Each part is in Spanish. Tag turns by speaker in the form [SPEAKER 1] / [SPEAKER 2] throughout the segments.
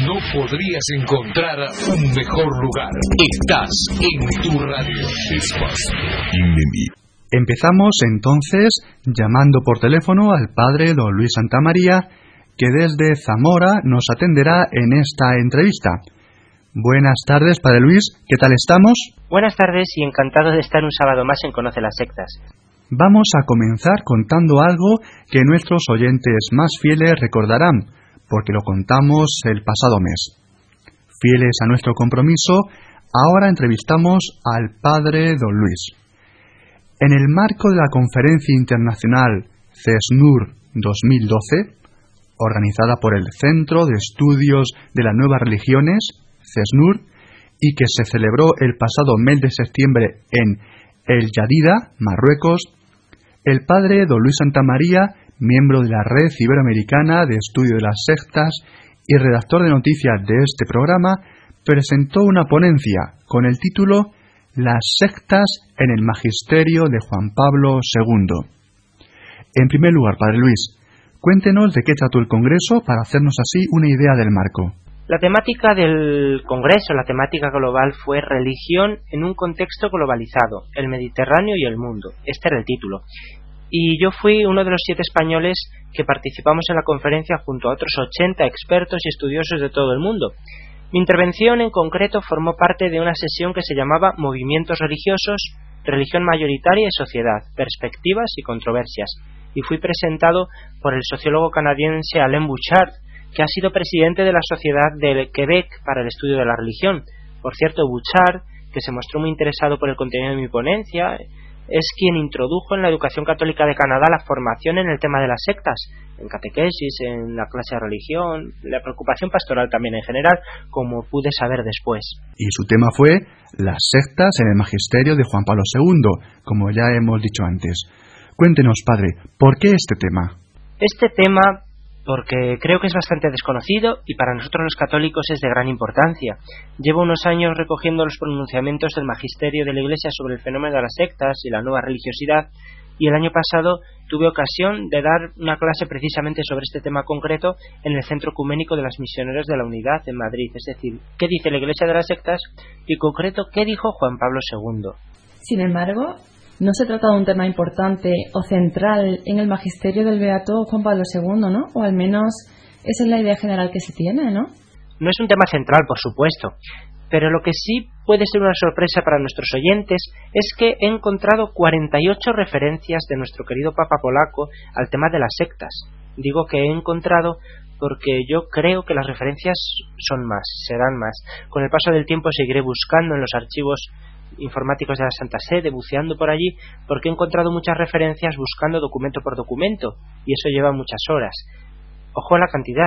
[SPEAKER 1] No podrías encontrar un mejor lugar. Estás en tu radio.
[SPEAKER 2] Empezamos entonces llamando por teléfono al padre don Luis Santamaría, que desde Zamora nos atenderá en esta entrevista. Buenas tardes, padre Luis, ¿qué tal estamos?
[SPEAKER 3] Buenas tardes y encantado de estar un sábado más en Conoce las Sectas.
[SPEAKER 2] Vamos a comenzar contando algo que nuestros oyentes más fieles recordarán, porque lo contamos el pasado mes. Fieles a nuestro compromiso, ahora entrevistamos al padre don Luis. En el marco de la Conferencia Internacional CESNUR 2012, organizada por el Centro de Estudios de las Nuevas Religiones, CESNUR, y que se celebró el pasado mes de septiembre en El Jadida, Marruecos, el padre don Luis Santamaría, miembro de la Red Iberoamericana de Estudio de las Sectas y redactor de noticias de este programa, presentó una ponencia con el título Las sectas en el magisterio de Juan Pablo II. En primer lugar, padre Luis, cuéntenos de qué trató el Congreso para hacernos así una idea del marco.
[SPEAKER 3] La temática del Congreso, la temática global, fue religión en un contexto globalizado, el Mediterráneo y el mundo. Este era el título. Y yo fui uno de los 7 españoles que participamos en la conferencia junto a otros 80 expertos y estudiosos de todo el mundo. Mi intervención en concreto formó parte de una sesión que se llamaba Movimientos religiosos, religión mayoritaria y sociedad, perspectivas y controversias, y fui presentado por el sociólogo canadiense Alain Bouchard, que ha sido presidente de la Sociedad de Quebec para el Estudio de la Religión. Por cierto, Bouchard, que se mostró muy interesado por el contenido de mi ponencia, es quien introdujo en la educación católica de Canadá la formación en el tema de las sectas, en catequesis, en la clase de religión, la preocupación pastoral también en general, como pude saber después.
[SPEAKER 2] Y su tema fue las sectas en el magisterio de Juan Pablo II, como ya hemos dicho antes. Cuéntenos, padre, ¿por qué este tema?
[SPEAKER 3] Este tema porque creo que es bastante desconocido y para nosotros los católicos es de gran importancia. Llevo unos años recogiendo los pronunciamientos del magisterio de la Iglesia sobre el fenómeno de las sectas y la nueva religiosidad, y el año pasado tuve ocasión de dar una clase precisamente sobre este tema concreto en el Centro Ecuménico de las Misioneras de la Unidad en Madrid, es decir, ¿qué dice la Iglesia de las sectas? Y en concreto, ¿qué dijo Juan Pablo II?
[SPEAKER 4] Sin embargo, no se trata de un tema importante o central en el magisterio del beato Juan Pablo II, ¿no? O al menos esa es la idea general que se tiene, ¿no?
[SPEAKER 3] No es un tema central, por supuesto, pero lo que sí puede ser una sorpresa para nuestros oyentes es que he encontrado 48 referencias de nuestro querido Papa polaco al tema de las sectas. Digo que he encontrado porque yo creo que las referencias son más, serán más. Con el paso del tiempo seguiré buscando en los archivos informáticos de la Santa Sede, buceando por allí, porque he encontrado muchas referencias buscando documento por documento, y eso lleva muchas horas. Ojo a la cantidad,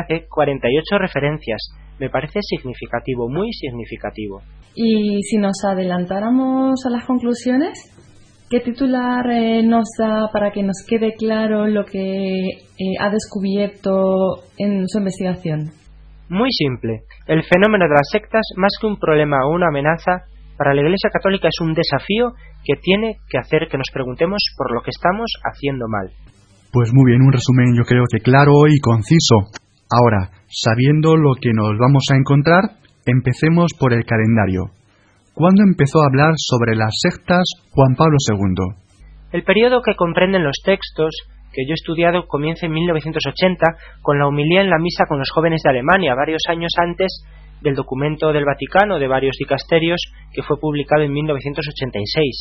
[SPEAKER 3] 48 referencias. Me parece significativo, muy significativo.
[SPEAKER 4] Y si nos adelantáramos a las conclusiones, ¿qué titular nos da para que nos quede claro lo que ha descubierto en su investigación?
[SPEAKER 3] Muy simple. El fenómeno de las sectas, más que un problema o una amenaza, para la Iglesia Católica es un desafío que tiene que hacer que nos preguntemos por lo que estamos haciendo mal.
[SPEAKER 2] Pues muy bien, un resumen yo creo que claro y conciso. Ahora, sabiendo lo que nos vamos a encontrar, empecemos por el calendario. ¿Cuándo empezó a hablar sobre las sectas Juan Pablo II?
[SPEAKER 3] El periodo que comprenden los textos que yo he estudiado comienza en 1980 con la homilía en la misa con los jóvenes de Alemania, varios años antes del documento del Vaticano de varios dicasterios que fue publicado en 1986.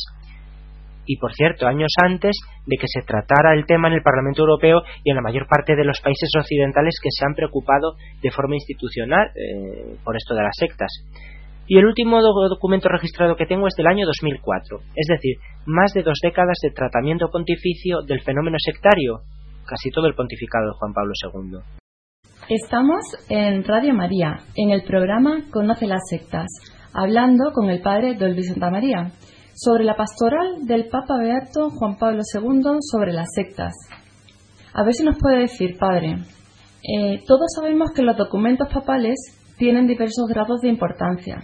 [SPEAKER 3] Y por cierto, años antes de que se tratara el tema en el Parlamento Europeo y en la mayor parte de los países occidentales que se han preocupado de forma institucional por esto de las sectas. Y el último documento registrado que tengo es del año 2004, es decir, más de 2 décadas de tratamiento pontificio del fenómeno sectario, casi todo el pontificado de Juan Pablo II.
[SPEAKER 4] Estamos en Radio María, en el programa Conoce las Sectas, hablando con el padre don Luis Santamaría sobre la pastoral del Papa Beato Juan Pablo II sobre las sectas. A ver si nos puede decir, padre, todos sabemos que los documentos papales tienen diversos grados de importancia.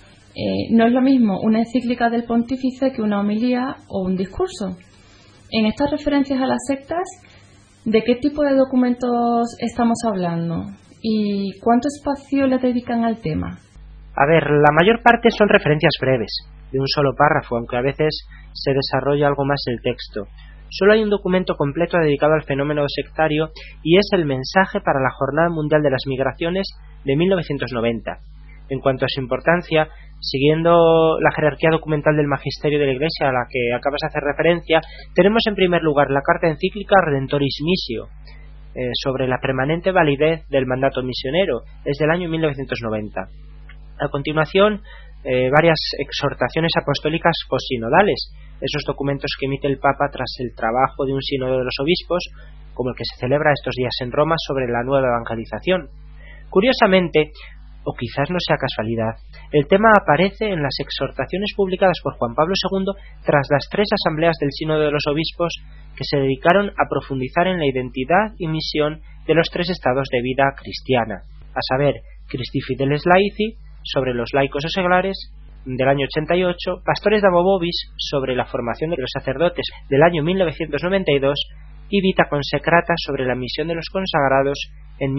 [SPEAKER 4] No es lo mismo una encíclica del pontífice que una homilía o un discurso. En estas referencias a las sectas, ¿de qué tipo de documentos estamos hablando? ¿Y cuánto espacio le dedican al tema?
[SPEAKER 3] A ver, la mayor parte son referencias breves, de un solo párrafo, aunque a veces se desarrolla algo más el texto. Solo hay un documento completo dedicado al fenómeno sectario y es el mensaje para la Jornada Mundial de las Migraciones de 1990. En cuanto a su importancia, siguiendo la jerarquía documental del magisterio de la Iglesia a la que acabas de hacer referencia, tenemos en primer lugar la carta encíclica Redentoris Missio, sobre la permanente validez del mandato misionero, es del año 1990. A continuación, varias exhortaciones apostólicas postsinodales, esos documentos que emite el Papa tras el trabajo de un sínodo de los obispos, como el que se celebra estos días en Roma sobre la nueva evangelización. Curiosamente, o quizás no sea casualidad, el tema aparece en las exhortaciones publicadas por Juan Pablo II tras las 3 asambleas del sínodo de los obispos que se dedicaron a profundizar en la identidad y misión de los 3 estados de vida cristiana, a saber, Christi Fideles Laici, sobre los laicos o seglares, del año 88, Pastores Damo Vobis, sobre la formación de los sacerdotes, del año 1992, y Vita Consecrata, sobre la misión de los consagrados, en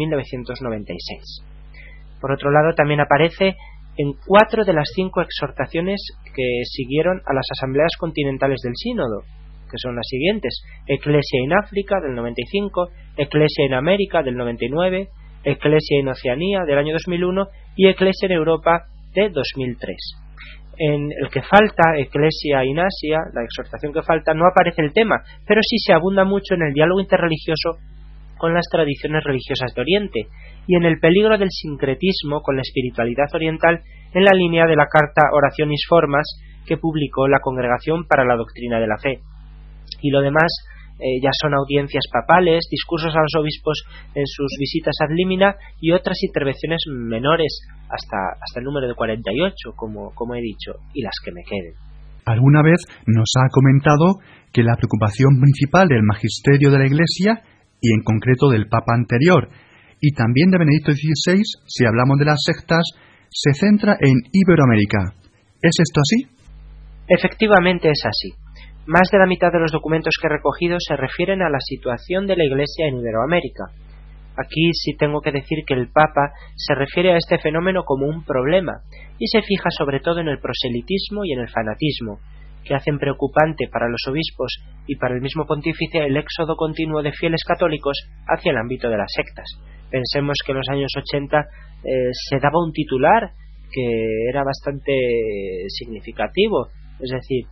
[SPEAKER 3] 1996. Por otro lado, también aparece en 4 de las 5 exhortaciones que siguieron a las asambleas continentales del sínodo, que son las siguientes: Ecclesia in África, del 95, Ecclesia in América, del 99, Ecclesia in Oceanía, del año 2001, y Ecclesia en Europa, de 2003. En el que falta, Ecclesia in Asia, la exhortación que falta, no aparece el tema, pero sí se abunda mucho en el diálogo interreligioso con las tradiciones religiosas de Oriente y en el peligro del sincretismo con la espiritualidad oriental, en la línea de la carta Orationis Formas que publicó la Congregación para la Doctrina de la Fe. Y lo demás ya son audiencias papales, discursos a los obispos en sus visitas ad limina y otras intervenciones menores, hasta el número de 48, como he dicho, y las que me queden.
[SPEAKER 2] Alguna vez nos ha comentado que la preocupación principal del magisterio de la Iglesia, y en concreto del Papa anterior, y también de Benedicto XVI, si hablamos de las sectas, se centra en Iberoamérica. ¿Es esto así?
[SPEAKER 3] Efectivamente es así. Más de la mitad de los documentos que he recogido se refieren a la situación de la Iglesia en Iberoamérica. Aquí sí tengo que decir que el Papa se refiere a este fenómeno como un problema y se fija sobre todo en el proselitismo y en el fanatismo, que hacen preocupante para los obispos y para el mismo pontífice el éxodo continuo de fieles católicos hacia el ámbito de las sectas. Pensemos que en los años 80 se daba un titular que era bastante significativo, es decir,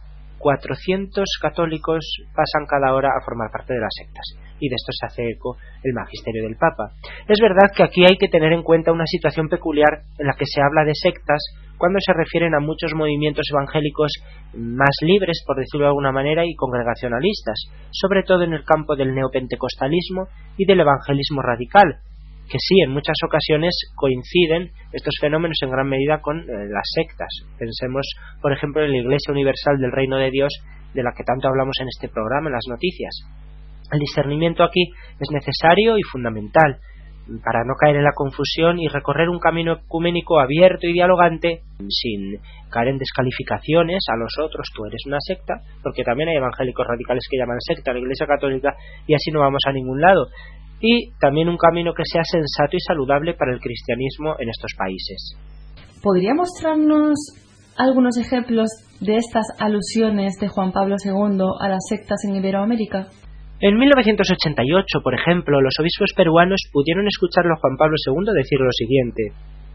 [SPEAKER 3] 400 católicos pasan cada hora a formar parte de las sectas, y de esto se hace eco el magisterio del Papa. Es verdad que aquí hay que tener en cuenta una situación peculiar en la que se habla de sectas cuando se refieren a muchos movimientos evangélicos más libres, por decirlo de alguna manera, y congregacionalistas, sobre todo en el campo del neopentecostalismo y del evangelismo radical, que sí, en muchas ocasiones coinciden estos fenómenos en gran medida con las sectas. Pensemos, por ejemplo, en la Iglesia Universal del Reino de Dios, de la que tanto hablamos en este programa, en las noticias. El discernimiento aquí es necesario y fundamental para no caer en la confusión y recorrer un camino ecuménico abierto y dialogante sin caer en descalificaciones a los otros. Tú eres una secta, porque también hay evangélicos radicales que llaman secta a la Iglesia Católica, y así no vamos a ningún lado. Y también un camino que sea sensato y saludable para el cristianismo en estos países.
[SPEAKER 4] ¿Podría mostrarnos algunos ejemplos de estas alusiones de Juan Pablo II a las sectas en Iberoamérica?
[SPEAKER 3] En 1988, por ejemplo, los obispos peruanos pudieron escucharlo a Juan Pablo II decir lo siguiente: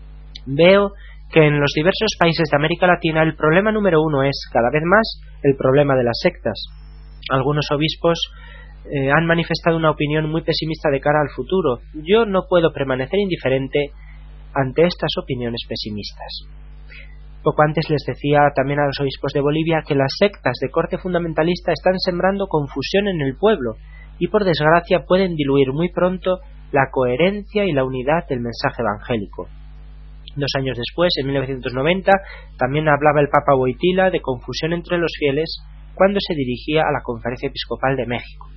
[SPEAKER 3] veo que en los diversos países de América Latina el problema número 1 es, cada vez más, el problema de las sectas. Algunos obispos han manifestado una opinión muy pesimista de cara al futuro. Yo no puedo permanecer indiferente ante estas opiniones pesimistas. Poco antes les decía también a los obispos de Bolivia que las sectas de corte fundamentalista están sembrando confusión en el pueblo y por desgracia pueden diluir muy pronto la coherencia y la unidad del mensaje evangélico. 2 años después, en 1990, también hablaba el Papa Wojtyla de confusión entre los fieles cuando se dirigía a la Conferencia Episcopal de México.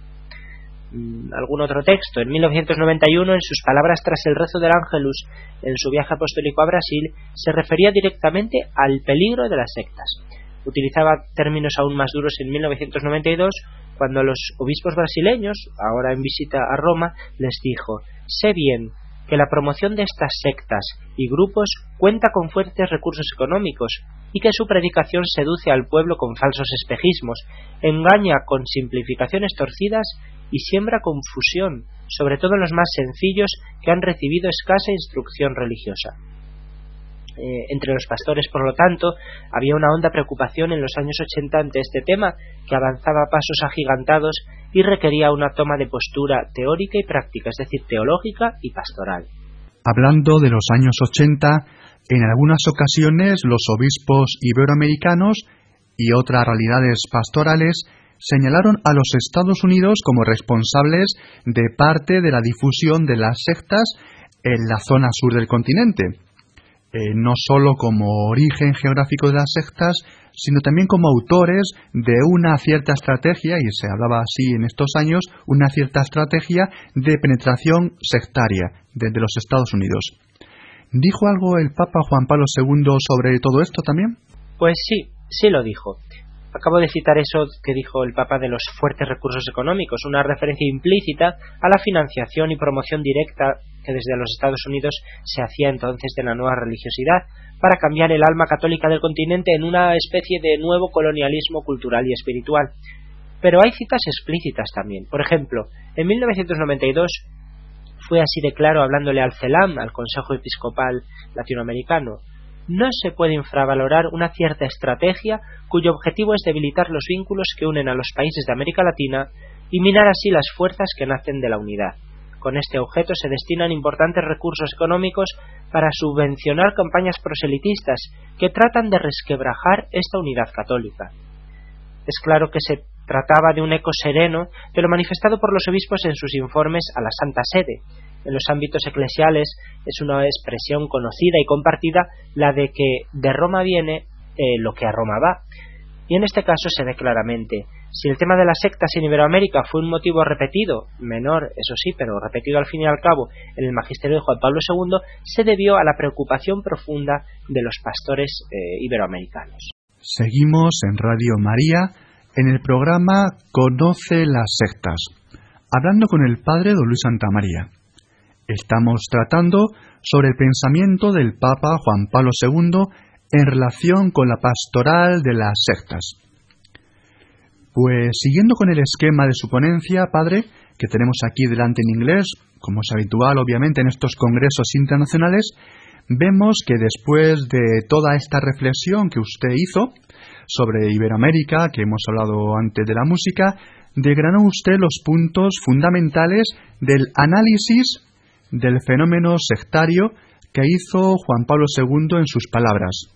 [SPEAKER 3] Algún otro texto. En 1991, en sus palabras tras el rezo del Ángelus en su viaje apostólico a Brasil, se refería directamente al peligro de las sectas. Utilizaba términos aún más duros en 1992, cuando a los obispos brasileños, ahora en visita a Roma, les dijo: sé bien que la promoción de estas sectas y grupos cuenta con fuertes recursos económicos y que su predicación seduce al pueblo con falsos espejismos, engaña con simplificaciones torcidas y siembra confusión, sobre todo en los más sencillos que han recibido escasa instrucción religiosa. Entre los pastores, por lo tanto, había una honda preocupación en los años 80 ante este tema, que avanzaba a pasos agigantados y requería una toma de postura teórica y práctica, es decir, teológica y pastoral.
[SPEAKER 2] Hablando de los años 80, en algunas ocasiones los obispos iberoamericanos y otras realidades pastorales señalaron a los Estados Unidos como responsables de parte de la difusión de las sectas en la zona sur del continente. No solo como origen geográfico de las sectas, sino también como autores de una cierta estrategia, y se hablaba así en estos años, una cierta estrategia de penetración sectaria desde los Estados Unidos. ¿Dijo algo el Papa Juan Pablo II sobre todo esto también?
[SPEAKER 3] Pues sí lo dijo. Acabo de citar eso que dijo el Papa de los fuertes recursos económicos, una referencia implícita a la financiación y promoción directa que desde los Estados Unidos se hacía entonces de la nueva religiosidad para cambiar el alma católica del continente en una especie de nuevo colonialismo cultural y espiritual. Pero hay citas explícitas también. Por ejemplo, en 1992 fue así de claro hablándole al CELAM, al Consejo Episcopal Latinoamericano: no se puede infravalorar una cierta estrategia cuyo objetivo es debilitar los vínculos que unen a los países de América Latina y minar así las fuerzas que nacen de la unidad. Con este objeto se destinan importantes recursos económicos para subvencionar campañas proselitistas que tratan de resquebrajar esta unidad católica. Es claro que se trataba de un eco sereno de lo manifestado por los obispos en sus informes a la Santa Sede. En los ámbitos eclesiales es una expresión conocida y compartida la de que de Roma viene lo que a Roma va. Y en este caso se ve claramente: si el tema de las sectas en Iberoamérica fue un motivo repetido, menor, eso sí, pero repetido al fin y al cabo en el magisterio de Juan Pablo II, se debió a la preocupación profunda de los pastores iberoamericanos.
[SPEAKER 2] Seguimos en Radio María en el programa Conoce las sectas, hablando con el padre don Luis Santamaría. Estamos tratando sobre el pensamiento del Papa Juan Pablo II en relación con la pastoral de las sectas. Pues siguiendo con el esquema de su ponencia, padre, que tenemos aquí delante en inglés, como es habitual obviamente en estos congresos internacionales, vemos que después de toda esta reflexión que usted hizo sobre Iberoamérica, que hemos hablado antes de la música, desgranó usted los puntos fundamentales del análisis del fenómeno sectario que hizo Juan Pablo II en sus palabras.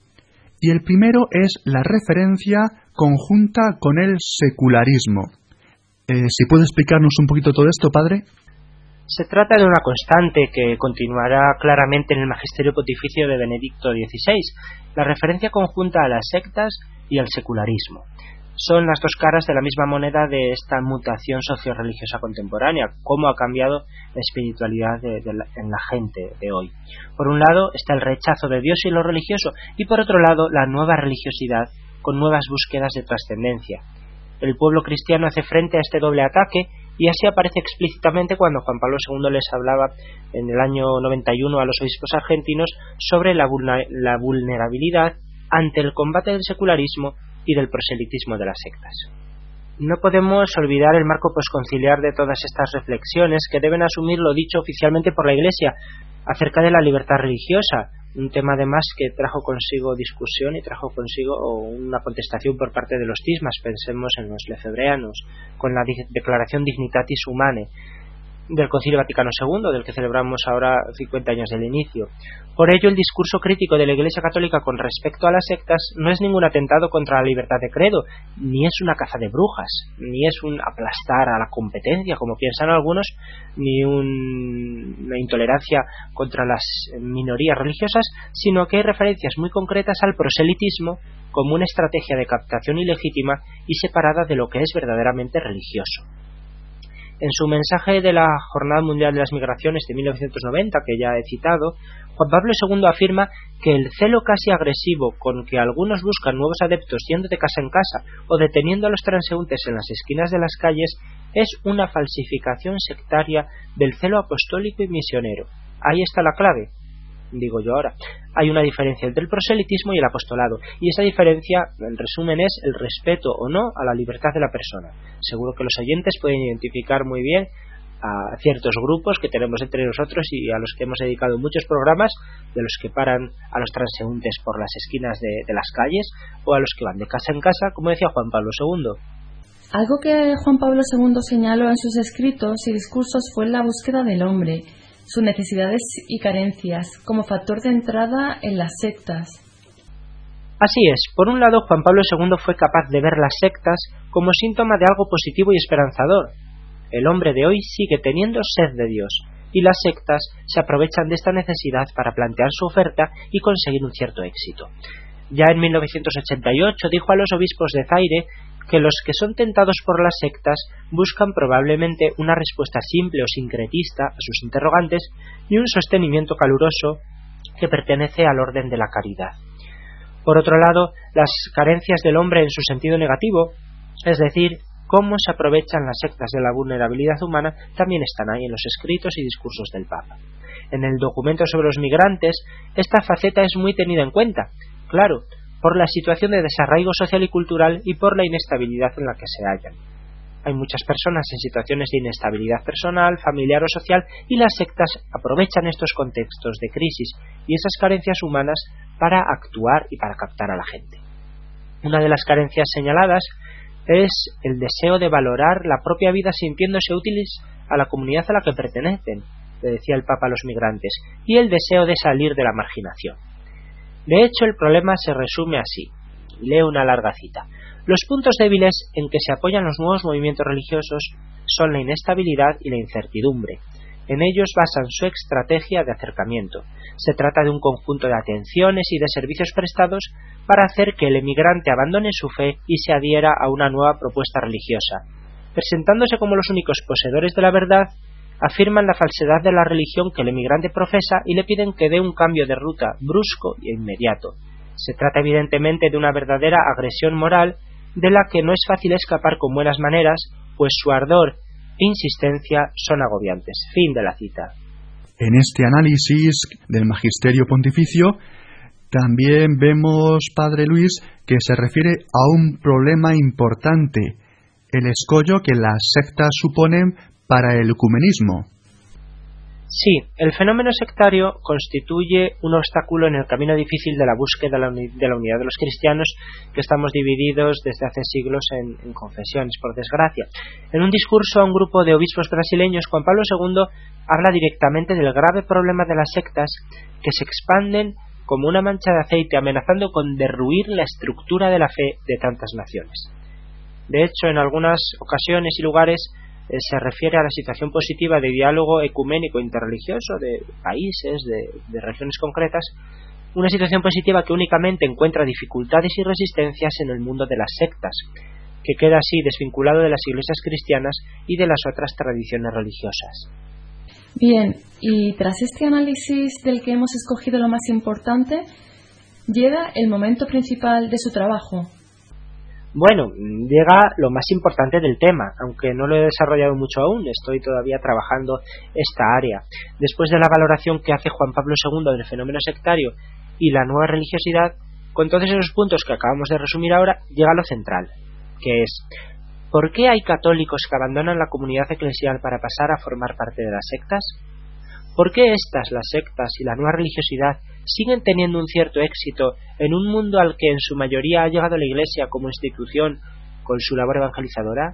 [SPEAKER 2] Y el primero es la referencia conjunta con el secularismo. ¿Si puede explicarnos un poquito todo esto, padre?
[SPEAKER 3] Se trata de una constante que continuará claramente en el magisterio pontificio de Benedicto XVI, la referencia conjunta a las sectas y al secularismo. Son las dos caras de la misma moneda de esta mutación socio-religiosa contemporánea, cómo ha cambiado la espiritualidad en la gente de hoy. Por un lado está el rechazo de Dios y lo religioso, y por otro lado la nueva religiosidad con nuevas búsquedas de trascendencia. El pueblo cristiano hace frente a este doble ataque, y así aparece explícitamente cuando Juan Pablo II les hablaba en el año 91 a los obispos argentinos sobre la vulnerabilidad ante el combate del secularismo y del proselitismo de las sectas. No podemos olvidar el marco posconciliar de todas estas reflexiones, que deben asumir lo dicho oficialmente por la Iglesia acerca de la libertad religiosa, un tema además que trajo consigo discusión y trajo consigo una contestación por parte de los cismas. Pensemos en los lefebvreanos, con la Declaración Dignitatis Humanae del Concilio Vaticano II, del que celebramos ahora 50 años del inicio. Por ello, el discurso crítico de la Iglesia Católica con respecto a las sectas no es ningún atentado contra la libertad de credo, ni es una caza de brujas, ni es un aplastar a la competencia, como piensan algunos, ni una intolerancia contra las minorías religiosas, sino que hay referencias muy concretas al proselitismo como una estrategia de captación ilegítima y separada de lo que es verdaderamente religioso. En su mensaje de la Jornada Mundial de las Migraciones de 1990, que ya he citado, Juan Pablo II afirma que el celo casi agresivo con que algunos buscan nuevos adeptos yendo de casa en casa o deteniendo a los transeúntes en las esquinas de las calles es una falsificación sectaria del celo apostólico y misionero. Ahí está la clave, digo yo ahora. Hay una diferencia entre el proselitismo y el apostolado, y esa diferencia, en resumen, es el respeto o no a la libertad de la persona. Seguro que los oyentes pueden identificar muy bien a ciertos grupos que tenemos entre nosotros y a los que hemos dedicado muchos programas, de los que paran a los transeúntes por las esquinas de las calles, o a los que van de casa en casa, como decía Juan Pablo II.
[SPEAKER 4] Algo que Juan Pablo II señaló en sus escritos y discursos fue la búsqueda del hombre, sus necesidades y carencias, como factor de entrada en las sectas.
[SPEAKER 3] Así es, por un lado Juan Pablo II fue capaz de ver las sectas como síntoma de algo positivo y esperanzador. El hombre de hoy sigue teniendo sed de Dios, y las sectas se aprovechan de esta necesidad para plantear su oferta y conseguir un cierto éxito. Ya en 1988 dijo a los obispos de Zaire que los que son tentados por las sectas buscan probablemente una respuesta simple o sincretista a sus interrogantes y un sostenimiento caluroso que pertenece al orden de la caridad. Por otro lado, las carencias del hombre en su sentido negativo, es decir, cómo se aprovechan las sectas de la vulnerabilidad humana, también están ahí en los escritos y discursos del Papa. En el documento sobre los migrantes, esta faceta es muy tenida en cuenta, claro, por la situación de desarraigo social y cultural y por la inestabilidad en la que se hallan. Hay muchas personas en situaciones de inestabilidad personal, familiar o social, y las sectas aprovechan estos contextos de crisis y esas carencias humanas para actuar y para captar a la gente. Una de las carencias señaladas es el deseo de valorar la propia vida sintiéndose útiles a la comunidad a la que pertenecen, le decía el Papa a los migrantes, y el deseo de salir de la marginación. De hecho, el problema se resume así. Leo una larga cita. Los puntos débiles en que se apoyan los nuevos movimientos religiosos son la inestabilidad y la incertidumbre. En ellos basan su estrategia de acercamiento. Se trata de un conjunto de atenciones y de servicios prestados para hacer que el emigrante abandone su fe y se adhiera a una nueva propuesta religiosa. Presentándose como los únicos poseedores de la verdad, afirman la falsedad de la religión que el emigrante profesa y le piden que dé un cambio de ruta brusco e inmediato. Se trata evidentemente de una verdadera agresión moral de la que no es fácil escapar con buenas maneras, pues su ardor e insistencia son agobiantes. Fin de la cita.
[SPEAKER 2] En este análisis del Magisterio Pontificio también vemos, Padre Luis, que se refiere a un problema importante, el escollo que las sectas suponen para el ecumenismo.
[SPEAKER 3] Sí, el fenómeno sectario constituye un obstáculo en el camino difícil de la búsqueda de la unidad de los cristianos, que estamos divididos desde hace siglos en confesiones, por desgracia. En un discurso a un grupo de obispos brasileños, Juan Pablo II habla directamente del grave problema de las sectas que se expanden como una mancha de aceite, amenazando con derruir la estructura de la fe de tantas naciones. De hecho, en algunas ocasiones y lugares se refiere a la situación positiva de diálogo ecuménico interreligioso de países, de regiones concretas, una situación positiva que únicamente encuentra dificultades y resistencias en el mundo de las sectas, que queda así desvinculado de las iglesias cristianas y de las otras tradiciones religiosas.
[SPEAKER 4] Bien, y tras este análisis del que hemos escogido lo más importante, llega el momento principal de su trabajo.
[SPEAKER 3] Bueno, llega lo más importante del tema, aunque no lo he desarrollado mucho aún, estoy todavía trabajando esta área. Después de la valoración que hace Juan Pablo II del fenómeno sectario y la nueva religiosidad, con todos esos puntos que acabamos de resumir ahora, llega lo central, que es: ¿por qué hay católicos que abandonan la comunidad eclesial para pasar a formar parte de las sectas? ¿Por qué estas, las sectas y la nueva religiosidad, siguen teniendo un cierto éxito en un mundo al que en su mayoría ha llegado la Iglesia como institución con su labor evangelizadora?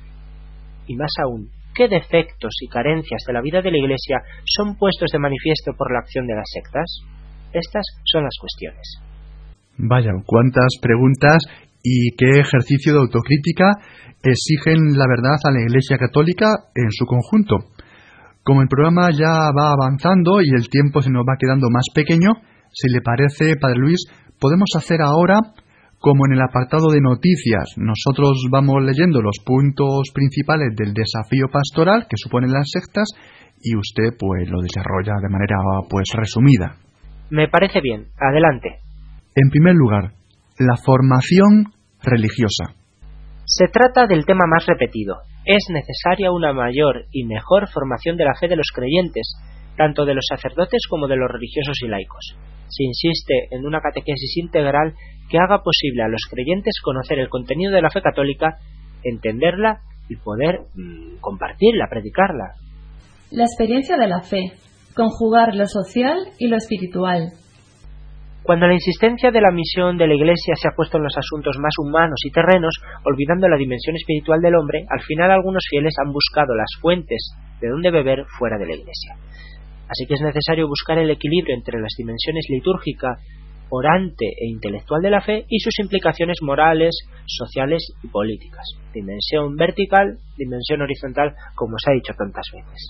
[SPEAKER 3] Y más aún, ¿qué defectos y carencias de la vida de la Iglesia son puestos de manifiesto por la acción de las sectas? Estas son las cuestiones.
[SPEAKER 2] Vaya, cuántas preguntas y qué ejercicio de autocrítica exigen la verdad a la Iglesia Católica en su conjunto. Como el programa ya va avanzando y el tiempo se nos va quedando más pequeño, si le parece, Padre Luis, podemos hacer ahora como en el apartado de noticias. Nosotros vamos leyendo los puntos principales del desafío pastoral que suponen las sectas y usted pues lo desarrolla de manera pues resumida.
[SPEAKER 3] Me parece bien. Adelante.
[SPEAKER 2] En primer lugar, la formación religiosa.
[SPEAKER 3] Se trata del tema más repetido. Es necesaria una mayor y mejor formación de la fe de los creyentes, tanto de los sacerdotes como de los religiosos y laicos. Se insiste en una catequesis integral que haga posible a los creyentes conocer el contenido de la fe católica, entenderla y poder compartirla, predicarla.
[SPEAKER 4] La experiencia de la fe, conjugar lo social y lo espiritual.
[SPEAKER 3] Cuando la insistencia de la misión de la Iglesia se ha puesto en los asuntos más humanos y terrenos, olvidando la dimensión espiritual del hombre, al final algunos fieles han buscado las fuentes de donde beber fuera de la Iglesia. Así que es necesario buscar el equilibrio entre las dimensiones litúrgica, orante e intelectual de la fe y sus implicaciones morales, sociales y políticas. Dimensión vertical, dimensión horizontal, como se ha dicho tantas veces.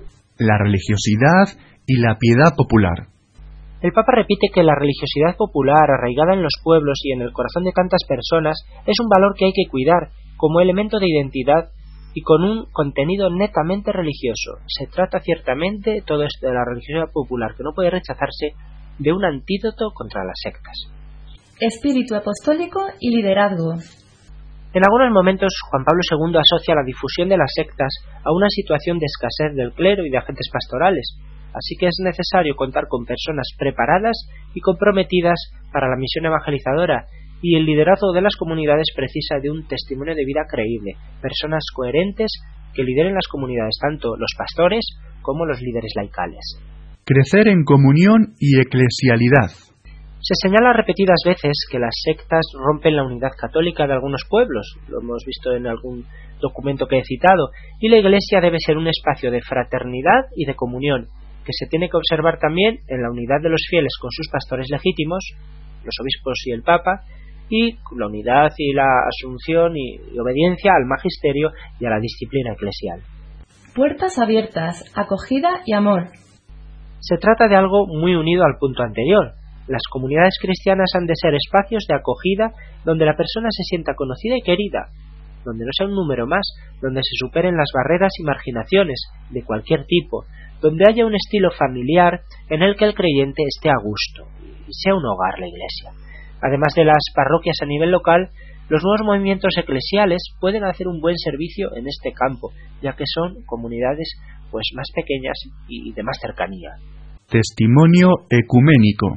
[SPEAKER 2] La religiosidad y la piedad popular.
[SPEAKER 3] El Papa repite que la religiosidad popular, arraigada en los pueblos y en el corazón de tantas personas, es un valor que hay que cuidar como elemento de identidad y con un contenido netamente religioso. Se trata ciertamente todo esto de la religiosidad popular, que no puede rechazarse, de un antídoto contra las sectas.
[SPEAKER 4] Espíritu apostólico y liderazgo.
[SPEAKER 3] En algunos momentos, Juan Pablo II asocia la difusión de las sectas a una situación de escasez del clero y de agentes pastorales, así que es necesario contar con personas preparadas y comprometidas para la misión evangelizadora, y el liderazgo de las comunidades precisa de un testimonio de vida creíble, personas coherentes que lideren las comunidades, tanto los pastores como los líderes laicales.
[SPEAKER 2] Crecer en comunión y eclesialidad.
[SPEAKER 3] Se señala repetidas veces que las sectas rompen la unidad católica de algunos pueblos, lo hemos visto en algún documento que he citado, y la Iglesia debe ser un espacio de fraternidad y de comunión, que se tiene que observar también en la unidad de los fieles con sus pastores legítimos, los obispos y el Papa, y la unidad y la asunción y obediencia al magisterio y a la disciplina eclesial.
[SPEAKER 4] Puertas abiertas, acogida y amor.
[SPEAKER 3] Se trata de algo muy unido al punto anterior. Las comunidades cristianas han de ser espacios de acogida donde la persona se sienta conocida y querida, donde no sea un número más, donde se superen las barreras y marginaciones de cualquier tipo, donde haya un estilo familiar en el que el creyente esté a gusto y sea un hogar la Iglesia. Además de las parroquias a nivel local, los nuevos movimientos eclesiales pueden hacer un buen servicio en este campo, ya que son comunidades pues más pequeñas y de más cercanía.
[SPEAKER 2] Testimonio ecuménico.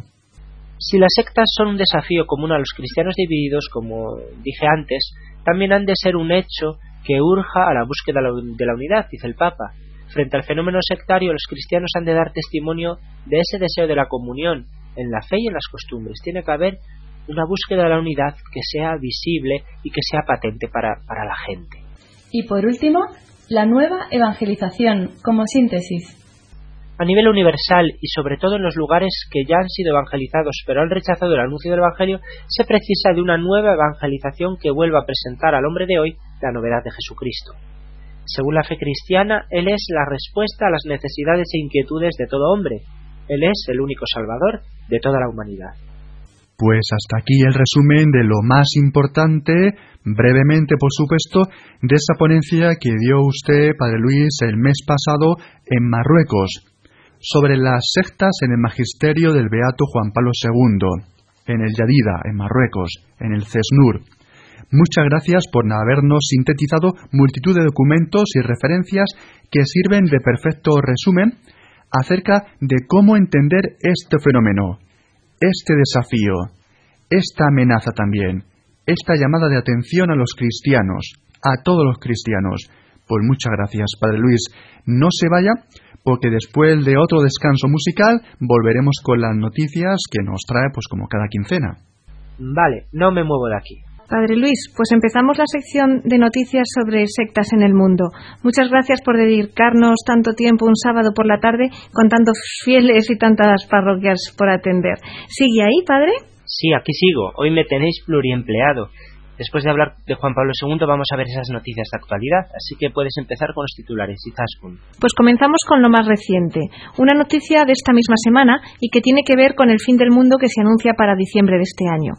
[SPEAKER 3] Si las sectas son un desafío común a los cristianos divididos, como dije antes, también han de ser un hecho que urja a la búsqueda de la unidad, dice el Papa. Frente al fenómeno sectario, los cristianos han de dar testimonio de ese deseo de la comunión en la fe y en las costumbres. Tiene que haber una búsqueda de la unidad que sea visible y que sea patente para la gente.
[SPEAKER 4] Y por último, la nueva evangelización como síntesis.
[SPEAKER 3] A nivel universal y sobre todo en los lugares que ya han sido evangelizados pero han rechazado el anuncio del Evangelio, se precisa de una nueva evangelización que vuelva a presentar al hombre de hoy la novedad de Jesucristo. Según la fe cristiana, Él es la respuesta a las necesidades e inquietudes de todo hombre. Él es el único Salvador de toda la humanidad.
[SPEAKER 2] Pues hasta aquí el resumen de lo más importante, brevemente por supuesto, de esa ponencia que dio usted, Padre Luis, el mes pasado en Marruecos, sobre las sectas en el magisterio del Beato Juan Pablo II, en el Yadida, en Marruecos, en el CESNUR. Muchas gracias por habernos sintetizado multitud de documentos y referencias que sirven de perfecto resumen acerca de cómo entender este fenómeno, este desafío, esta amenaza también, esta llamada de atención a los cristianos, a todos los cristianos. Pues muchas gracias, Padre Luis. No se vaya, porque después de otro descanso musical volveremos con las noticias que nos trae pues como cada quincena.
[SPEAKER 3] Vale, no me muevo de aquí.
[SPEAKER 5] Padre Luis, pues empezamos la sección de noticias sobre sectas en el mundo. Muchas gracias por dedicarnos tanto tiempo un sábado por la tarde con tantos fieles y tantas parroquias por atender. ¿Sigue ahí, Padre?
[SPEAKER 3] Sí, aquí sigo. Hoy me tenéis pluriempleado. Después de hablar de Juan Pablo II vamos a ver esas noticias de actualidad, así que puedes empezar con los titulares, Izaskun.
[SPEAKER 5] Pues comenzamos con lo más reciente, una noticia de esta misma semana y que tiene que ver con el fin del mundo que se anuncia para diciembre de este año.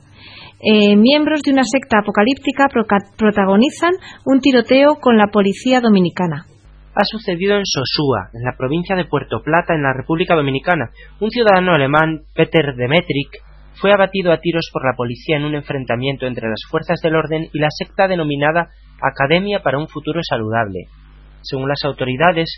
[SPEAKER 5] Miembros de una secta apocalíptica protagonizan un tiroteo con la policía dominicana.
[SPEAKER 3] Ha sucedido en Sosúa, en la provincia de Puerto Plata, en la República Dominicana. Un ciudadano alemán, Peter Demetric, fue abatido a tiros por la policía en un enfrentamiento entre las fuerzas del orden y la secta denominada Academia para un Futuro Saludable. Según las autoridades,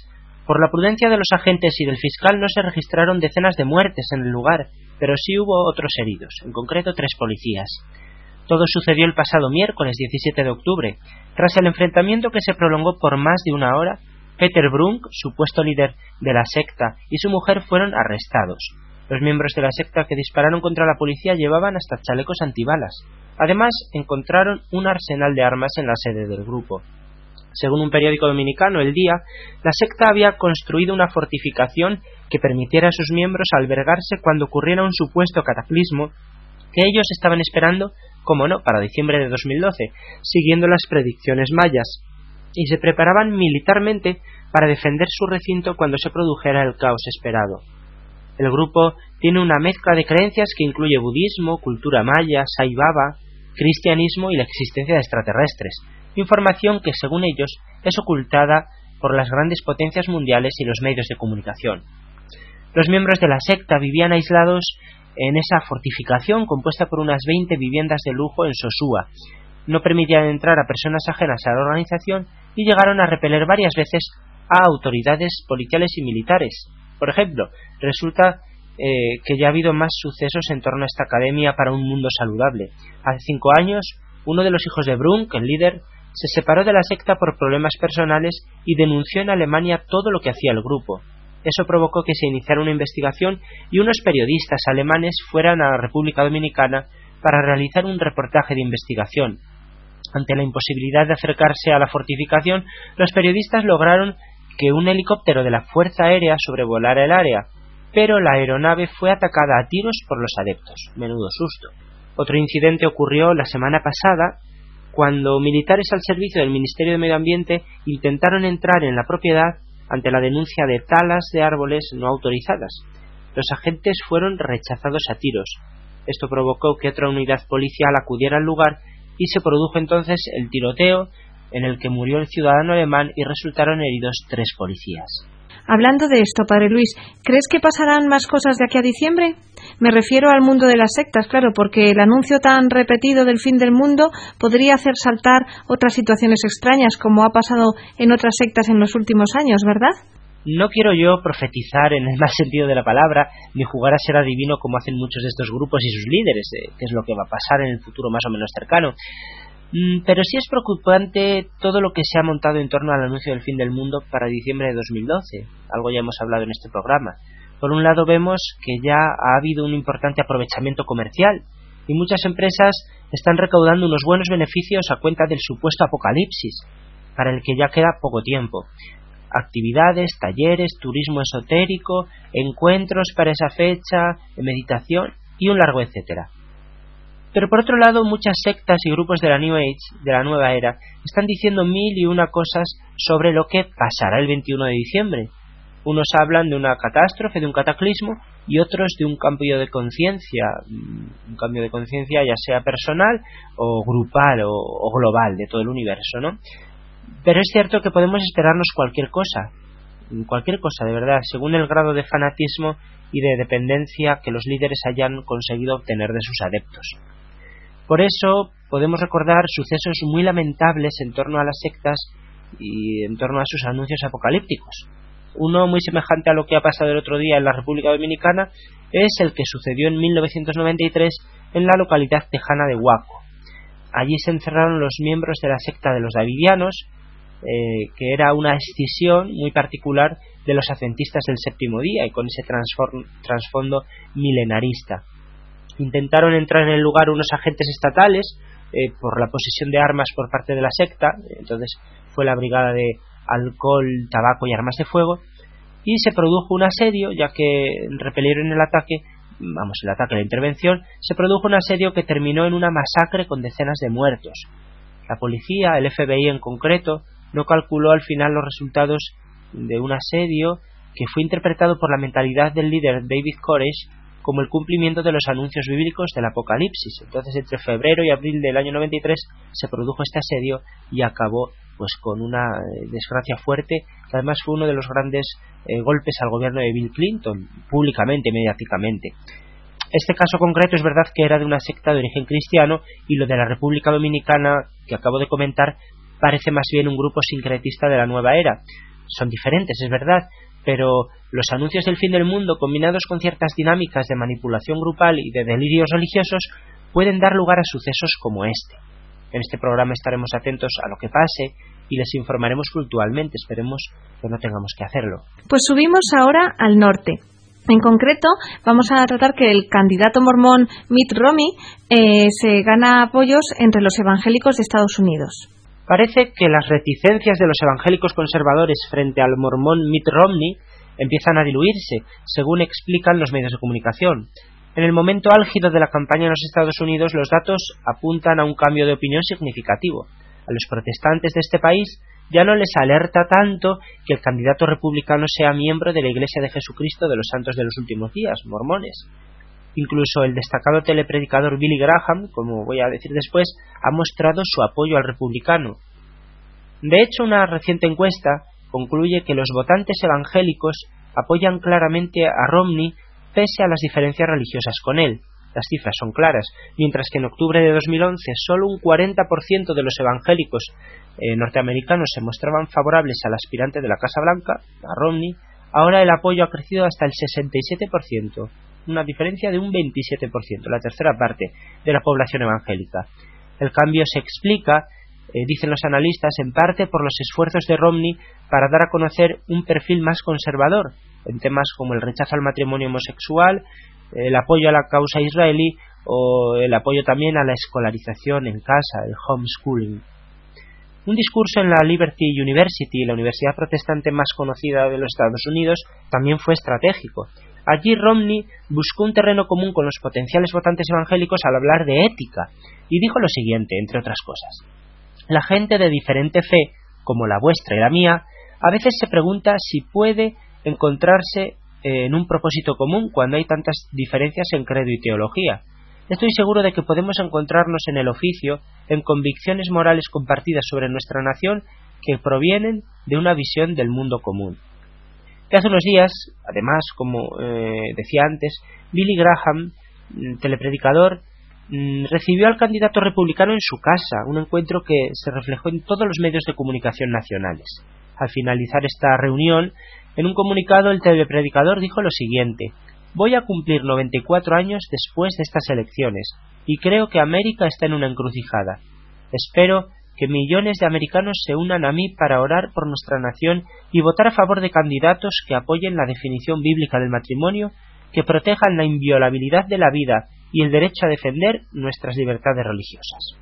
[SPEAKER 3] Por la prudencia de los agentes y del fiscal no se registraron decenas de muertes en el lugar, pero sí hubo otros heridos, en concreto 3 policías. Todo sucedió el pasado miércoles 17 de octubre. Tras el enfrentamiento que se prolongó por más de una hora, Peter Brunk, supuesto líder de la secta, y su mujer fueron arrestados. Los miembros de la secta que dispararon contra la policía llevaban hasta chalecos antibalas. Además, encontraron un arsenal de armas en la sede del grupo. Según un periódico dominicano, El Día, la secta había construido una fortificación que permitiera a sus miembros albergarse cuando ocurriera un supuesto cataclismo que ellos estaban esperando, como no, para diciembre de 2012, siguiendo las predicciones mayas, y se preparaban militarmente para defender su recinto cuando se produjera el caos esperado. El grupo tiene una mezcla de creencias que incluye budismo, cultura maya, Sai Baba, cristianismo y la existencia de extraterrestres, información que, según ellos, es ocultada por las grandes potencias mundiales y los medios de comunicación. Los miembros de la secta vivían aislados en esa fortificación compuesta por unas 20 viviendas de lujo en Sosúa. No permitían entrar a personas ajenas a la organización y llegaron a repeler varias veces a autoridades policiales y militares. Por ejemplo, resulta que ya ha habido más sucesos en torno a esta academia para un mundo saludable. Hace 5 años, uno de los hijos de Brunk, el líder, se separó de la secta por problemas personales y denunció en Alemania todo lo que hacía el grupo. Eso provocó que se iniciara una investigación y unos periodistas alemanes fueran a la República Dominicana para realizar un reportaje de investigación. Ante la imposibilidad de acercarse a la fortificación, los periodistas lograron que un helicóptero de la Fuerza Aérea sobrevolara el área, pero la aeronave fue atacada a tiros por los adeptos. Menudo susto. Otro incidente ocurrió la semana pasada, cuando militares al servicio del Ministerio de Medio Ambiente intentaron entrar en la propiedad ante la denuncia de talas de árboles no autorizadas. Los agentes fueron rechazados a tiros. Esto provocó que otra unidad policial acudiera al lugar y se produjo entonces el tiroteo en el que murió el ciudadano alemán y resultaron heridos 3 policías.
[SPEAKER 5] Hablando de esto, Padre Luis, ¿crees que pasarán más cosas de aquí a diciembre? Me refiero al mundo de las sectas, claro, porque el anuncio tan repetido del fin del mundo podría hacer saltar otras situaciones extrañas, como ha pasado en otras sectas en los últimos años, ¿verdad?
[SPEAKER 3] No quiero yo profetizar en el mal sentido de la palabra, ni jugar a ser adivino como hacen muchos de estos grupos y sus líderes, qué es lo que va a pasar en el futuro más o menos cercano. Pero sí es preocupante todo lo que se ha montado en torno al anuncio del fin del mundo para diciembre de 2012. Algo ya hemos hablado en este programa. Por un lado vemos que ya ha habido un importante aprovechamiento comercial y muchas empresas están recaudando unos buenos beneficios a cuenta del supuesto apocalipsis, para el que ya queda poco tiempo. Actividades, talleres, turismo esotérico, encuentros para esa fecha, meditación y un largo etcétera. Pero por otro lado, muchas sectas y grupos de la New Age, de la nueva era, están diciendo 1001 cosas sobre lo que pasará el 21 de diciembre. Unos hablan de una catástrofe, de un cataclismo, y otros de un cambio de conciencia. Un cambio de conciencia ya sea personal o grupal o global de todo el universo, ¿no? Pero es cierto que podemos esperarnos cualquier cosa de verdad, según el grado de fanatismo y de dependencia que los líderes hayan conseguido obtener de sus adeptos. Por eso podemos recordar sucesos muy lamentables en torno a las sectas y en torno a sus anuncios apocalípticos. Uno muy semejante a lo que ha pasado el otro día en la República Dominicana es el que sucedió en 1993 en la localidad tejana de Huaco. Allí se encerraron los miembros de la secta de los Davidianos, que era una escisión muy particular de los adventistas del séptimo día y con ese trasfondo milenarista. Intentaron entrar en el lugar unos agentes estatales por la posesión de armas por parte de la secta. Entonces fue la brigada de alcohol, tabaco y armas de fuego, y se produjo un asedio, ya que repelieron el ataque, la intervención, se produjo un asedio que terminó en una masacre con decenas de muertos. La policía, el FBI en concreto, no calculó al final los resultados de un asedio que fue interpretado por la mentalidad del líder David Koresh como el cumplimiento de los anuncios bíblicos del Apocalipsis. Entonces, entre febrero y abril del año 93 se produjo este asedio y acabó pues con una desgracia fuerte, que además fue uno de los grandes golpes al gobierno de Bill Clinton, públicamente, mediáticamente. Este caso concreto es verdad que era de una secta de origen cristiano, y lo de la República Dominicana que acabo de comentar parece más bien un grupo sincretista de la nueva era. son diferentes, es verdad, pero los anuncios del fin del mundo, combinados con ciertas dinámicas de manipulación grupal y de delirios religiosos, pueden dar lugar a sucesos como este. En este programa estaremos atentos a lo que pase y les informaremos puntualmente. Esperemos que no tengamos que hacerlo.
[SPEAKER 5] Pues subimos ahora al norte. En concreto, vamos a tratar que el candidato mormón Mitt Romney se gana apoyos entre los evangélicos de Estados Unidos.
[SPEAKER 3] Parece que las reticencias de los evangélicos conservadores frente al mormón Mitt Romney empiezan a diluirse, según explican los medios de comunicación. En el momento álgido de la campaña en los Estados Unidos, los datos apuntan a un cambio de opinión significativo. A los protestantes de este país ya no les alerta tanto que el candidato republicano sea miembro de la Iglesia de Jesucristo de los Santos de los Últimos Días, mormones. Incluso el destacado telepredicador Billy Graham, como voy a decir después, ha mostrado su apoyo al republicano. De hecho, una reciente encuesta concluye que los votantes evangélicos apoyan claramente a Romney pese a las diferencias religiosas con él. Las cifras son claras. Mientras que en octubre de 2011 solo un 40% de los evangélicos norteamericanos se mostraban favorables al aspirante de la Casa Blanca, a Romney, ahora el apoyo ha crecido hasta el 67%, una diferencia de un 27%, la tercera parte de la población evangélica. El cambio se explica, dicen los analistas, en parte por los esfuerzos de Romney para dar a conocer un perfil más conservador en temas como el rechazo al matrimonio homosexual, el apoyo a la causa israelí o el apoyo también a la escolarización en casa, el homeschooling. Un discurso en la Liberty University, la universidad protestante más conocida de los Estados Unidos, también fue estratégico. Allí Romney buscó un terreno común con los potenciales votantes evangélicos al hablar de ética y dijo lo siguiente, entre otras cosas: la gente de diferente fe, como la vuestra y la mía, a veces se pregunta si puede encontrarse en un propósito común cuando hay tantas diferencias en credo y teología. Estoy seguro de que podemos encontrarnos en el oficio en convicciones morales compartidas sobre nuestra nación que provienen de una visión del mundo común. Que hace unos días, además, como decía antes, Billy Graham, telepredicador, recibió al candidato republicano en su casa, un encuentro que se reflejó en todos los medios de comunicación nacionales. Al finalizar esta reunión, en un comunicado el telepredicador dijo lo siguiente: voy a cumplir 94 años después de estas elecciones y creo que América está en una encrucijada. Espero que millones de americanos se unan a mí para orar por nuestra nación y votar a favor de candidatos que apoyen la definición bíblica del matrimonio, que protejan la inviolabilidad de la vida y el derecho a defender nuestras libertades religiosas.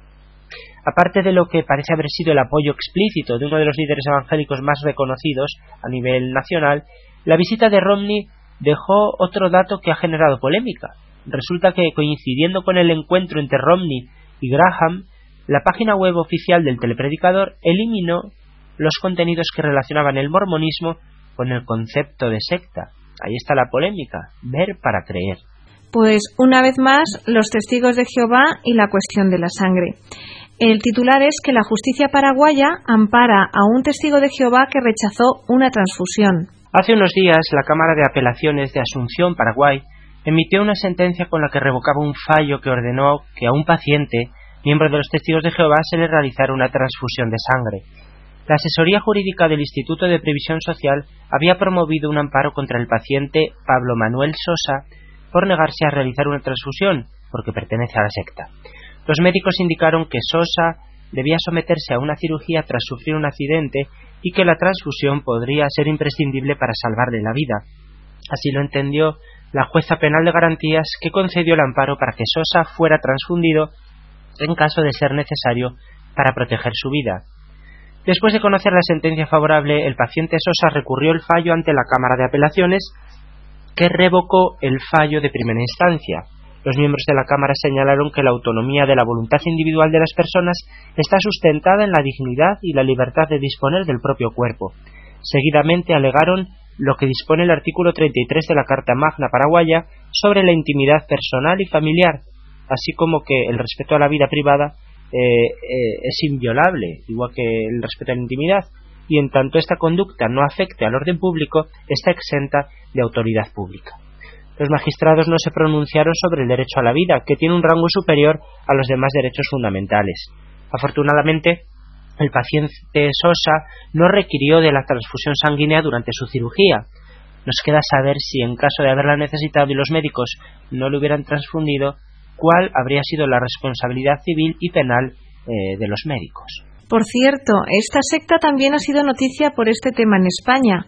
[SPEAKER 3] Aparte de lo que parece haber sido el apoyo explícito de uno de los líderes evangélicos más reconocidos a nivel nacional, la visita de Romney dejó otro dato que ha generado polémica. Resulta que, coincidiendo con el encuentro entre Romney y Graham, la página web oficial del telepredicador eliminó los contenidos que relacionaban el mormonismo con el concepto de secta. Ahí está la polémica, ver para creer.
[SPEAKER 5] Pues una vez más, los testigos de Jehová y la cuestión de la sangre. El titular es que la justicia paraguaya ampara a un testigo de Jehová que rechazó una transfusión.
[SPEAKER 3] Hace unos días, la Cámara de Apelaciones de Asunción, Paraguay, emitió una sentencia con la que revocaba un fallo que ordenó que a un paciente, miembro de los Testigos de Jehová, se le realizara una transfusión de sangre. La asesoría jurídica del Instituto de Previsión Social había promovido un amparo contra el paciente Pablo Manuel Sosa por negarse a realizar una transfusión, porque pertenece a la secta. Los médicos indicaron que Sosa debía someterse a una cirugía tras sufrir un accidente y que la transfusión podría ser imprescindible para salvarle la vida. Así lo entendió la jueza penal de garantías, que concedió el amparo para que Sosa fuera transfundido en caso de ser necesario para proteger su vida. Después de conocer la sentencia favorable, el paciente Sosa recurrió el fallo ante la Cámara de Apelaciones, que revocó el fallo de primera instancia. Los miembros de la Cámara señalaron que la autonomía de la voluntad individual de las personas está sustentada en la dignidad y la libertad de disponer del propio cuerpo. Seguidamente alegaron lo que dispone el artículo 33 de la Carta Magna paraguaya sobre la intimidad personal y familiar, así como que el respeto a la vida privada es inviolable, igual que el respeto a la intimidad, y en tanto esta conducta no afecte al orden público, está exenta de autoridad pública. Los magistrados no se pronunciaron sobre el derecho a la vida, que tiene un rango superior a los demás derechos fundamentales. Afortunadamente, El paciente Sosa no requirió de la transfusión sanguínea durante su cirugía. Nos queda saber si, en caso de haberla necesitado y los médicos no le hubieran transfundido, cuál habría sido la responsabilidad civil y penal de los médicos.
[SPEAKER 5] Por cierto, esta secta también ha sido noticia por este tema en España.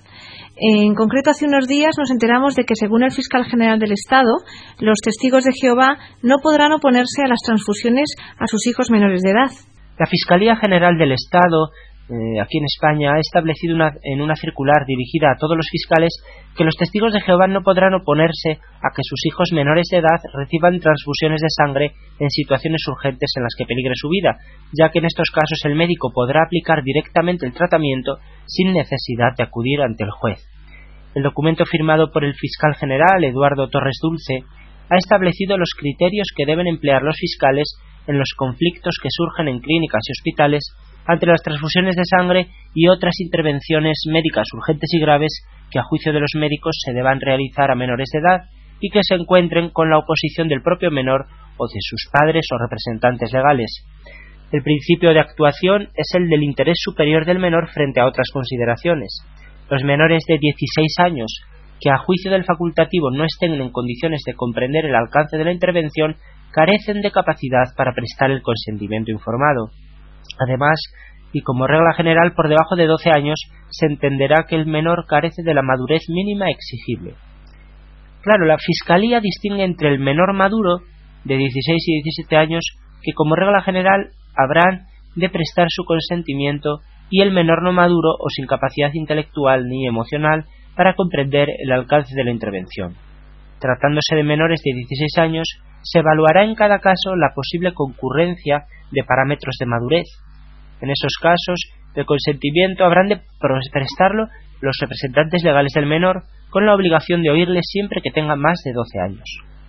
[SPEAKER 5] En concreto, hace unos días nos enteramos de que, según el fiscal general del Estado, los testigos de Jehová no podrán oponerse a las transfusiones a sus hijos menores de edad.
[SPEAKER 3] La Fiscalía General del Estado, aquí en España, ha establecido en una circular dirigida a todos los fiscales que los testigos de Jehová no podrán oponerse a que sus hijos menores de edad reciban transfusiones de sangre en situaciones urgentes en las que peligre su vida, ya que en estos casos el médico podrá aplicar directamente el tratamiento sin necesidad de acudir ante el juez. El documento firmado por el fiscal general, Eduardo Torres Dulce, ha establecido los criterios que deben emplear los fiscales en los conflictos que surgen en clínicas y hospitales ante las transfusiones de sangre y otras intervenciones médicas urgentes y graves que a juicio de los médicos se deban realizar a menores de edad y que se encuentren con la oposición del propio menor o de sus padres o representantes legales. El principio de actuación es el del interés superior del menor frente a otras consideraciones. Los menores de 16 años que a juicio del facultativo no estén en condiciones de comprender el alcance de la intervención carecen de capacidad para prestar el consentimiento informado. Además, y como regla general, por debajo de 12 años se entenderá que el menor carece de la madurez mínima exigible. Claro, la Fiscalía distingue entre el menor maduro, de 16 y 17 años, que como regla general habrán de prestar su consentimiento, y el menor no maduro o sin capacidad intelectual ni emocional para comprender el alcance de la intervención. Tratándose de menores de 16 años, se evaluará en cada caso la posible concurrencia de parámetros de madurez. En esos casos, el consentimiento habrán de prestarlo los representantes legales del menor, con la obligación de oírle siempre que tenga más de 12 años.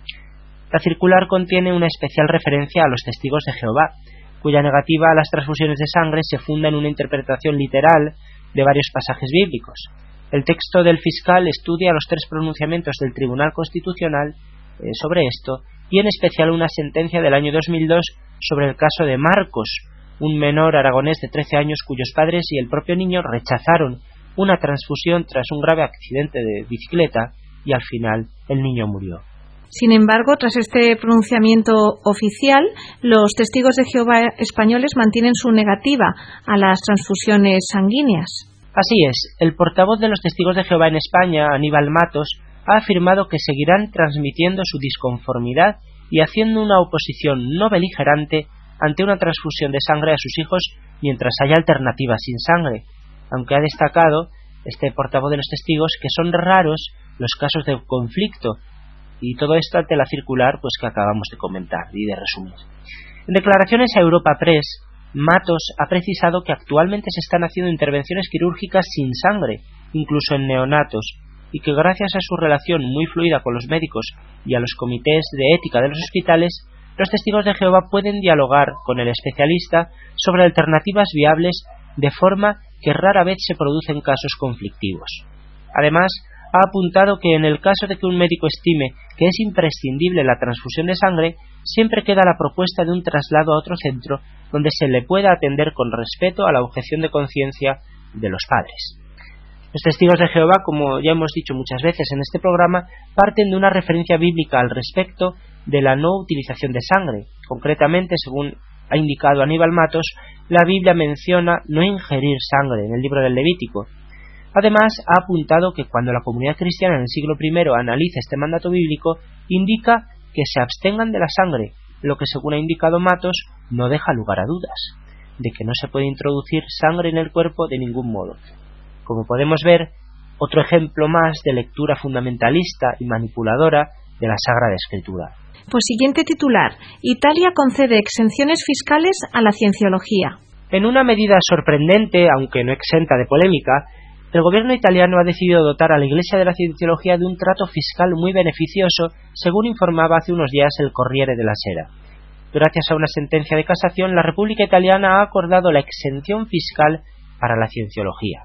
[SPEAKER 3] La circular contiene una especial referencia a los testigos de Jehová, cuya negativa a las transfusiones de sangre se funda en una interpretación literal de varios pasajes bíblicos. El texto del fiscal estudia los 3 pronunciamientos del Tribunal Constitucional sobre esto, y en especial una sentencia del año 2002 sobre el caso de Marcos, un menor aragonés de 13 años cuyos padres y el propio niño rechazaron una transfusión tras un grave accidente de bicicleta y al final el niño murió.
[SPEAKER 5] Sin embargo, tras este pronunciamiento oficial, los testigos de Jehová españoles mantienen su negativa a las transfusiones sanguíneas.
[SPEAKER 3] Así es, el portavoz de los testigos de Jehová en España, Aníbal Matos, ha afirmado que seguirán transmitiendo su disconformidad y haciendo una oposición no beligerante ante una transfusión de sangre a sus hijos mientras haya alternativas sin sangre, aunque ha destacado este portavoz de los testigos que son raros los casos de conflicto, y todo esto ante la circular pues que acabamos de comentar y de resumir. En declaraciones a Europa Press, Matos ha precisado que actualmente se están haciendo intervenciones quirúrgicas sin sangre, incluso en neonatos, y que gracias a su relación muy fluida con los médicos y a los comités de ética de los hospitales, los testigos de Jehová pueden dialogar con el especialista sobre alternativas viables de forma que rara vez se producen casos conflictivos. Además, ha apuntado que en el caso de que un médico estime que es imprescindible la transfusión de sangre, siempre queda la propuesta de un traslado a otro centro donde se le pueda atender con respeto a la objeción de conciencia de los padres. Los testigos de Jehová, como ya hemos dicho muchas veces en este programa, parten de una referencia bíblica al respecto de la no utilización de sangre. Concretamente, según ha indicado Aníbal Matos, la Biblia menciona no ingerir sangre en el libro del Levítico. Además, ha apuntado que cuando la comunidad cristiana en el siglo I analiza este mandato bíblico, indica que se abstengan de la sangre, lo que, según ha indicado Matos, no deja lugar a dudas, de que no se puede introducir sangre en el cuerpo de ningún modo. Como podemos ver, otro ejemplo más de lectura fundamentalista y manipuladora de la Sagrada Escritura.
[SPEAKER 5] Pues siguiente titular. Italia concede exenciones fiscales a la cienciología.
[SPEAKER 3] En una medida sorprendente, aunque no exenta de polémica, el gobierno italiano ha decidido dotar a la Iglesia de la Cienciología de un trato fiscal muy beneficioso, según informaba hace unos días el Corriere della Sera. Gracias a una sentencia de casación, la República Italiana ha acordado la exención fiscal para la cienciología.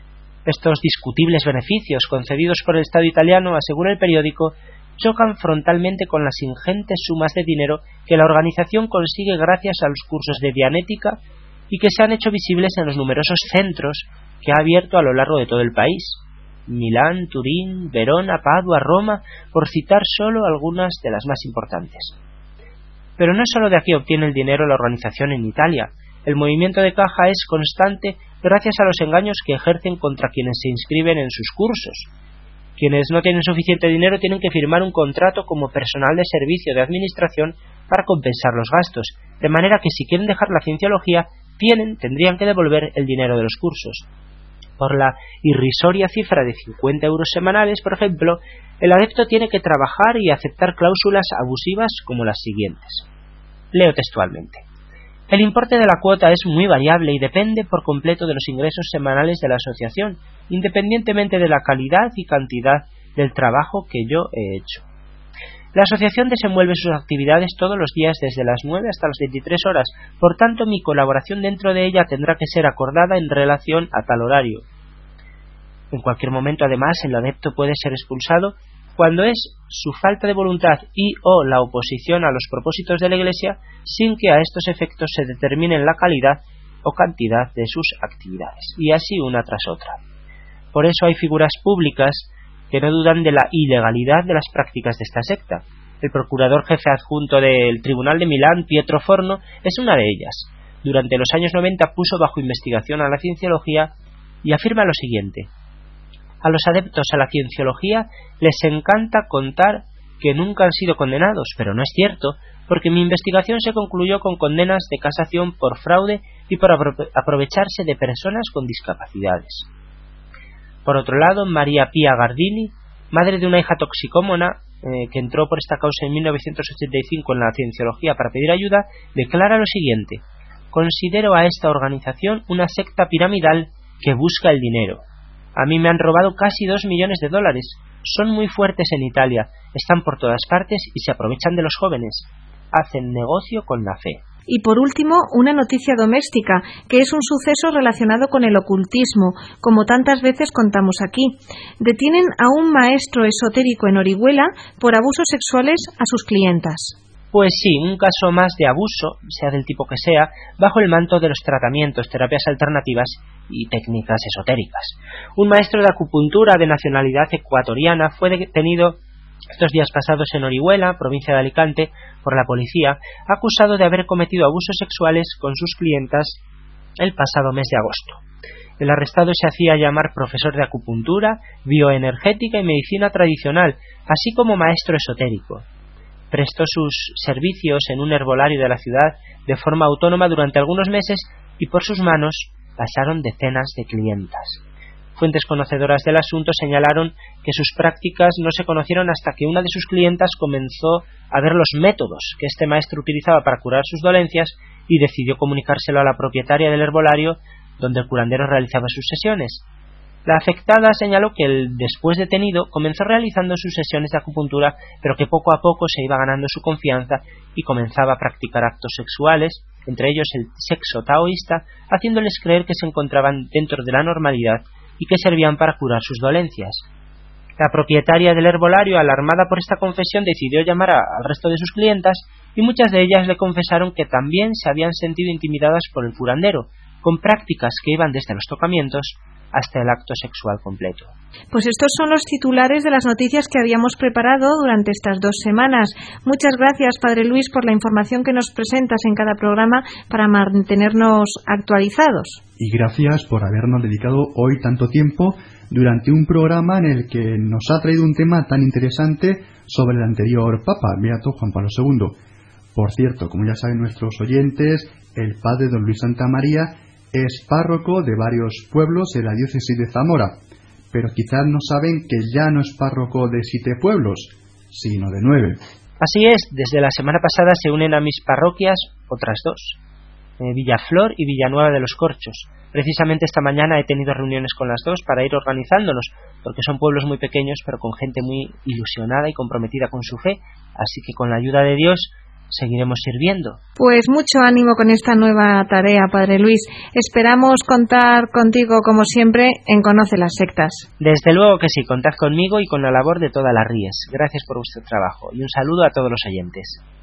[SPEAKER 3] Estos discutibles beneficios concedidos por el Estado italiano, asegura el periódico, chocan frontalmente con las ingentes sumas de dinero que la organización consigue gracias a los cursos de dianética y que se han hecho visibles en los numerosos centros que ha abierto a lo largo de todo el país: Milán, Turín, Verona, Padua, Roma, por citar solo algunas de las más importantes. Pero no solo de aquí obtiene el dinero la organización en Italia. El movimiento de caja es constante gracias a los engaños que ejercen contra quienes se inscriben en sus cursos. Quienes no tienen suficiente dinero tienen que firmar un contrato como personal de servicio de administración para compensar los gastos, de manera que si quieren dejar la cienciología tendrían que devolver el dinero de los cursos. Por la irrisoria cifra de 50 euros semanales, por ejemplo, el adepto tiene que trabajar y aceptar cláusulas abusivas como las siguientes. Leo textualmente: el importe de la cuota es muy variable y depende por completo de los ingresos semanales de la asociación, independientemente de la calidad y cantidad del trabajo que yo he hecho. La asociación desenvuelve sus actividades todos los días desde las 9 hasta las 23 horas, por tanto mi colaboración dentro de ella tendrá que ser acordada en relación a tal horario. En cualquier momento, además, el adepto puede ser expulsado cuando es su falta de voluntad y o la oposición a los propósitos de la Iglesia, sin que a estos efectos se determinen la calidad o cantidad de sus actividades, y así una tras otra. Por eso hay figuras públicas que no dudan de la ilegalidad de las prácticas de esta secta. El procurador jefe adjunto del Tribunal de Milán, Pietro Forno, es una de ellas. Durante los años 90 puso bajo investigación a la cienciología y afirma lo siguiente: a los adeptos a la cienciología les encanta contar que nunca han sido condenados, pero no es cierto, porque mi investigación se concluyó con condenas de casación por fraude y por aprovecharse de personas con discapacidades. Por otro lado, María Pía Gardini, madre de una hija toxicómana que entró por esta causa en 1985 en la cienciología para pedir ayuda, declara lo siguiente: considero a esta organización una secta piramidal que busca el dinero. A mí me han robado casi $2 millones. Son muy fuertes en Italia, están por todas partes y se aprovechan de los jóvenes. Hacen negocio con la fe.
[SPEAKER 5] Y por último, una noticia doméstica, que es un suceso relacionado con el ocultismo, como tantas veces contamos aquí. Detienen a un maestro esotérico en Orihuela por abusos sexuales a sus clientas.
[SPEAKER 3] Pues sí, un caso más de abuso, sea del tipo que sea, bajo el manto de los tratamientos, terapias alternativas y técnicas esotéricas. Un maestro de acupuntura de nacionalidad ecuatoriana fue detenido estos días pasados en Orihuela, provincia de Alicante, por la policía, acusado de haber cometido abusos sexuales con sus clientas el pasado mes de agosto. El arrestado se hacía llamar profesor de acupuntura, bioenergética y medicina tradicional, así como maestro esotérico. Prestó sus servicios en un herbolario de la ciudad de forma autónoma durante algunos meses y por sus manos pasaron decenas de clientas. Fuentes conocedoras del asunto señalaron que sus prácticas no se conocieron hasta que una de sus clientas comenzó a ver los métodos que este maestro utilizaba para curar sus dolencias y decidió comunicárselo a la propietaria del herbolario donde el curandero realizaba sus sesiones. La afectada señaló que el después detenido comenzó realizando sus sesiones de acupuntura, pero que poco a poco se iba ganando su confianza y comenzaba a practicar actos sexuales, entre ellos el sexo taoísta, haciéndoles creer que se encontraban dentro de la normalidad y que servían para curar sus dolencias. La propietaria del herbolario, alarmada por esta confesión, decidió llamar al resto de sus clientas y muchas de ellas le confesaron que también se habían sentido intimidadas por el curandero, con prácticas que iban desde los tocamientos hasta el acto sexual completo.
[SPEAKER 5] Pues estos son los titulares de las noticias que habíamos preparado durante estas 2 semanas. Muchas gracias, Padre Luis, por la información que nos presentas en cada programa para mantenernos actualizados.
[SPEAKER 2] Y gracias por habernos dedicado hoy tanto tiempo durante un programa en el que nos ha traído un tema tan interesante sobre el anterior Papa, Beato Juan Pablo II. Por cierto, como ya saben nuestros oyentes, el Padre don Luis Santamaría es párroco de varios pueblos de la diócesis de Zamora, pero quizás no saben que ya no es párroco de 7 pueblos, sino de 9.
[SPEAKER 3] Así es, desde la semana pasada se unen a mis parroquias otras 2, Villaflor y Villanueva de los Corchos. Precisamente esta mañana he tenido reuniones con las 2 para ir organizándonos, porque son pueblos muy pequeños, pero con gente muy ilusionada y comprometida con su fe, así que con la ayuda de Dios seguiremos sirviendo.
[SPEAKER 5] Pues mucho ánimo con esta nueva tarea, Padre Luis. Esperamos contar contigo, como siempre, en Conoce las Sectas.
[SPEAKER 3] Desde luego que sí, contad conmigo y con la labor de todas las Ríes. Gracias por vuestro trabajo y un saludo a todos los oyentes.